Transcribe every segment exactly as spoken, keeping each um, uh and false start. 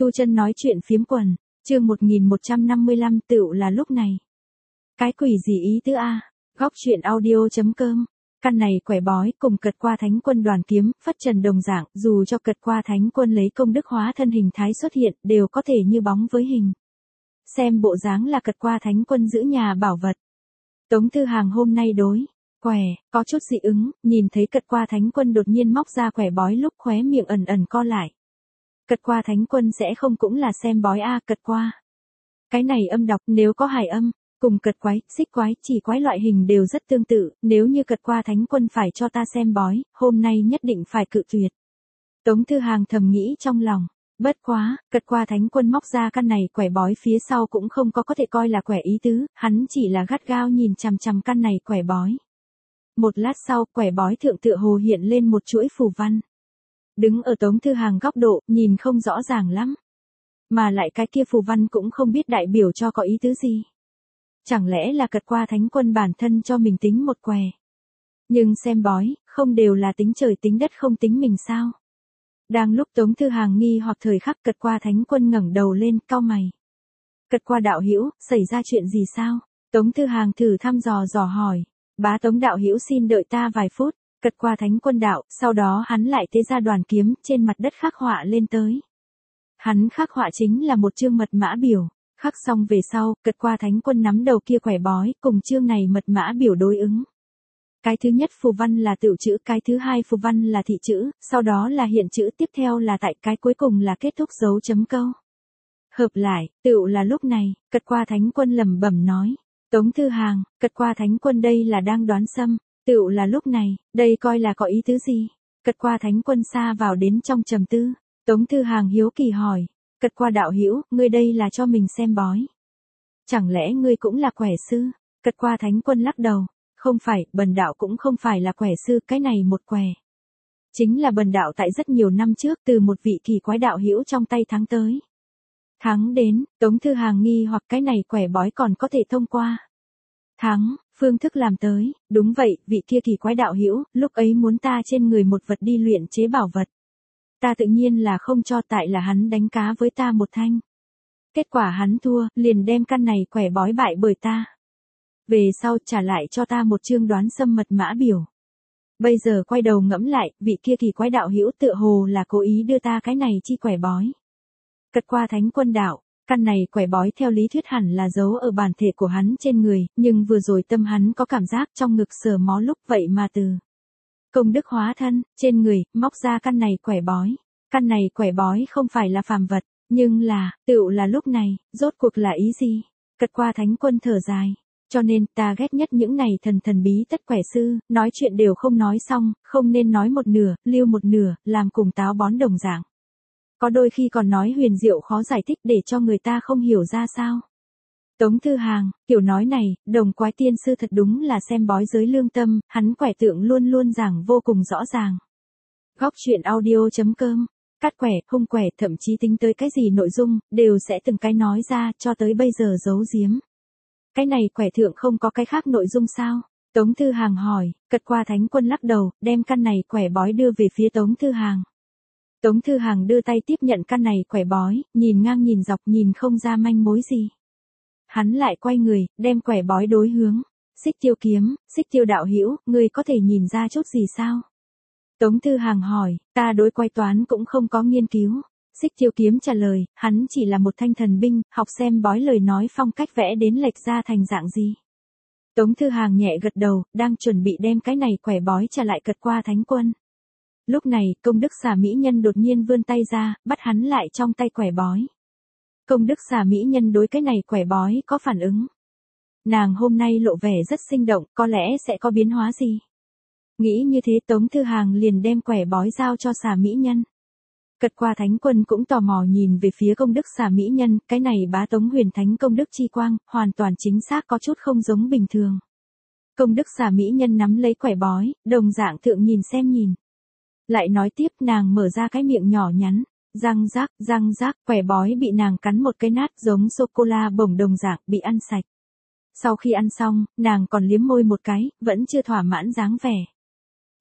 Tu Chân nói chuyện phiếm quần, chương một nghìn một trăm năm mươi lăm tựu là lúc này. Cái quỷ gì ý tứ a? Góc chuyện audio chấm com. Căn này quẻ bói cùng cật qua thánh quân đoàn kiếm, phất trần đồng dạng, dù cho cật qua thánh quân lấy công đức hóa thân hình thái xuất hiện, đều có thể như bóng với hình. Xem bộ dáng là cật qua thánh quân giữ nhà bảo vật. Tống Thư Hàng hôm nay đối quẻ, có chút dị ứng, nhìn thấy cật qua thánh quân đột nhiên móc ra quẻ bói lúc khóe miệng ẩn ẩn co lại. Cật qua thánh quân sẽ không cũng là xem bói a cật qua. Cái này âm đọc nếu có hài âm, cùng cật quái, xích quái, chỉ quái loại hình đều rất tương tự, nếu như cật qua thánh quân phải cho ta xem bói, hôm nay nhất định phải cự tuyệt. Tống Thư Hàng thầm nghĩ trong lòng, bất quá, cật qua thánh quân móc ra căn này quẻ bói phía sau cũng không có có thể coi là quẻ ý tứ, hắn chỉ là gắt gao nhìn chằm chằm căn này quẻ bói. Một lát sau, quẻ bói thượng tựa hồ hiện lên một chuỗi phù văn. Đứng ở Tống Thư Hàng góc độ, nhìn không rõ ràng lắm. Mà lại cái kia phù văn cũng không biết đại biểu cho có ý tứ gì. Chẳng lẽ là cật qua thánh quân bản thân cho mình tính một quẻ. Nhưng xem bói, không đều là tính trời tính đất không tính mình sao. Đang lúc Tống Thư Hàng nghi hoặc thời khắc cật qua thánh quân ngẩng đầu lên, cau mày. Cật qua đạo hữu, xảy ra chuyện gì sao? Tống Thư Hàng thử thăm dò dò hỏi. Bá Tống đạo hữu xin đợi ta vài phút. Cật qua thánh quân đạo, sau đó hắn lại tế ra đoàn kiếm, trên mặt đất khắc họa lên tới. Hắn khắc họa chính là một chương mật mã biểu, khắc xong về sau, cật qua thánh quân nắm đầu kia quẻ bói, cùng chương này mật mã biểu đối ứng. Cái thứ nhất phù văn là tựu chữ, cái thứ hai phù văn là thị chữ, sau đó là hiện chữ, tiếp theo là tại, cái cuối cùng là kết thúc dấu chấm câu. Hợp lại, tựu là lúc này, cật qua thánh quân lẩm bẩm nói. Tống Thư Hàng, cật qua thánh quân đây là đang đoán xâm. Tựu là lúc này, đây coi là có ý tứ gì? Cật qua thánh quân xa vào đến trong trầm tư. Tống Thư Hàng hiếu kỳ hỏi. Cật qua đạo hữu, ngươi đây là cho mình xem bói. Chẳng lẽ ngươi cũng là quẻ sư? Cật qua thánh quân lắc đầu. Không phải, bần đạo cũng không phải là quẻ sư, cái này một quẻ. Chính là bần đạo tại rất nhiều năm trước từ một vị kỳ quái đạo hữu trong tay thắng tới. Thắng đến, Tống Thư Hàng nghi hoặc cái này quẻ bói còn có thể thông qua. Thắng, phương thức làm tới, đúng vậy, vị kia kỳ quái đạo hữu, lúc ấy muốn ta trên người một vật đi luyện chế bảo vật. Ta tự nhiên là không cho, tại là hắn đánh cá với ta một thanh. Kết quả hắn thua, liền đem căn này quẻ bói bại bởi ta. Về sau trả lại cho ta một chương đoán xâm mật mã biểu. Bây giờ quay đầu ngẫm lại, vị kia kỳ quái đạo hữu tựa hồ là cố ý đưa ta cái này chi quẻ bói. Cật qua thánh quân đạo. Căn này quẻ bói theo lý thuyết hẳn là giấu ở bản thể của hắn trên người, nhưng vừa rồi tâm hắn có cảm giác trong ngực sờ mó lúc vậy mà từ công đức hóa thân, trên người, móc ra căn này quẻ bói. Căn này quẻ bói không phải là phàm vật, nhưng là, tựu là lúc này, rốt cuộc là ý gì? Cật qua thánh quân thở dài. Cho nên, ta ghét nhất những này thần thần bí tất quẻ sư, nói chuyện đều không nói xong, không nên nói một nửa, lưu một nửa, làm cùng táo bón đồng dạng. Có đôi khi còn nói huyền diệu khó giải thích để cho người ta không hiểu ra sao. Tống Thư Hàng, kiểu nói này, đồng quái tiên sư thật đúng là xem bói giới lương tâm, hắn quẻ tượng luôn luôn giảng vô cùng rõ ràng. Góc chuyện audio chấm com, cắt quẻ, hung quẻ, thậm chí tính tới cái gì nội dung, đều sẽ từng cái nói ra, cho tới bây giờ giấu giếm. Cái này quẻ thượng không có cái khác nội dung sao? Tống Thư Hàng hỏi, cật qua thánh quân lắc đầu, đem căn này quẻ bói đưa về phía Tống Thư Hàng. Tống Thư Hàng đưa tay tiếp nhận căn này quẻ bói, nhìn ngang nhìn dọc nhìn không ra manh mối gì. Hắn lại quay người, đem quẻ bói đối hướng. Xích Tiêu kiếm, Xích Tiêu đạo hữu, ngươi có thể nhìn ra chút gì sao? Tống Thư Hàng hỏi, ta đối quay toán cũng không có nghiên cứu. Xích Tiêu kiếm trả lời, hắn chỉ là một thanh thần binh, học xem bói lời nói phong cách vẽ đến lệch ra thành dạng gì. Tống Thư Hàng nhẹ gật đầu, đang chuẩn bị đem cái này quẻ bói trả lại cật qua thánh quân. Lúc này, công đức xà mỹ nhân đột nhiên vươn tay ra, bắt hắn lại trong tay quẻ bói. Công đức xà mỹ nhân đối cái này quẻ bói có phản ứng. Nàng hôm nay lộ vẻ rất sinh động, có lẽ sẽ có biến hóa gì. Nghĩ như thế Tống Thư Hàng liền đem quẻ bói giao cho xà mỹ nhân. Cật qua thánh quân cũng tò mò nhìn về phía công đức xà mỹ nhân, cái này bá Tống huyền thánh công đức chi quang, hoàn toàn chính xác có chút không giống bình thường. Công đức xà mỹ nhân nắm lấy quẻ bói, đồng dạng thượng nhìn xem nhìn. Lại nói tiếp nàng mở ra cái miệng nhỏ nhắn, răng rác, răng rác, quẻ bói bị nàng cắn một cái nát giống sô-cô-la bổng đồng dạng bị ăn sạch. Sau khi ăn xong, nàng còn liếm môi một cái, vẫn chưa thỏa mãn dáng vẻ.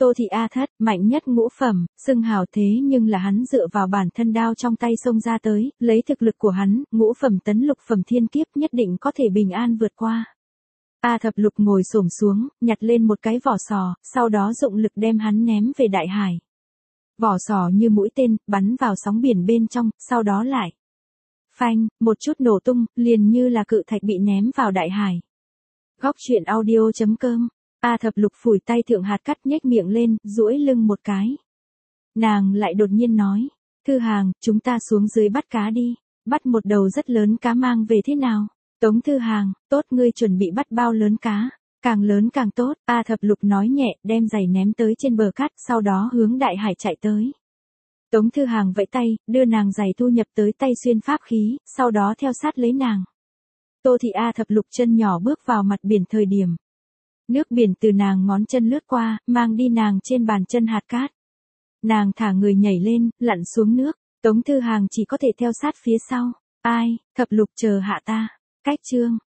Tô Thị A Thất, mạnh nhất ngũ phẩm, xưng hào thế nhưng là hắn dựa vào bản thân đao trong tay xông ra tới, lấy thực lực của hắn, ngũ phẩm tấn lục phẩm thiên kiếp nhất định có thể bình an vượt qua. A Thập Lục ngồi xổm xuống, nhặt lên một cái vỏ sò, sau đó dụng lực đem hắn ném về đại hải. Vỏ sò như mũi tên, bắn vào sóng biển bên trong, sau đó lại. Phanh, một chút nổ tung, liền như là cự thạch bị ném vào đại hải. Góc truyện audio chấm com. A Thập Lục phủi tay thượng hạt cắt nhếch miệng lên, duỗi lưng một cái. Nàng lại đột nhiên nói, Thư Hàng, chúng ta xuống dưới bắt cá đi, bắt một đầu rất lớn cá mang về thế nào? Tống Thư Hàng, tốt, ngươi chuẩn bị bắt bao lớn cá, càng lớn càng tốt. A Thập Lục nói nhẹ, đem giày ném tới trên bờ cát, sau đó hướng đại hải chạy tới. Tống Thư Hàng vẫy tay, đưa nàng giày thu nhập tới tay xuyên pháp khí, sau đó theo sát lấy nàng. Tô Thị A Thập Lục chân nhỏ bước vào mặt biển thời điểm. Nước biển từ nàng ngón chân lướt qua, mang đi nàng trên bàn chân hạt cát. Nàng thả người nhảy lên, lặn xuống nước, Tống Thư Hàng chỉ có thể theo sát phía sau. Ai, Thập Lục chờ hạ ta. Cách chương.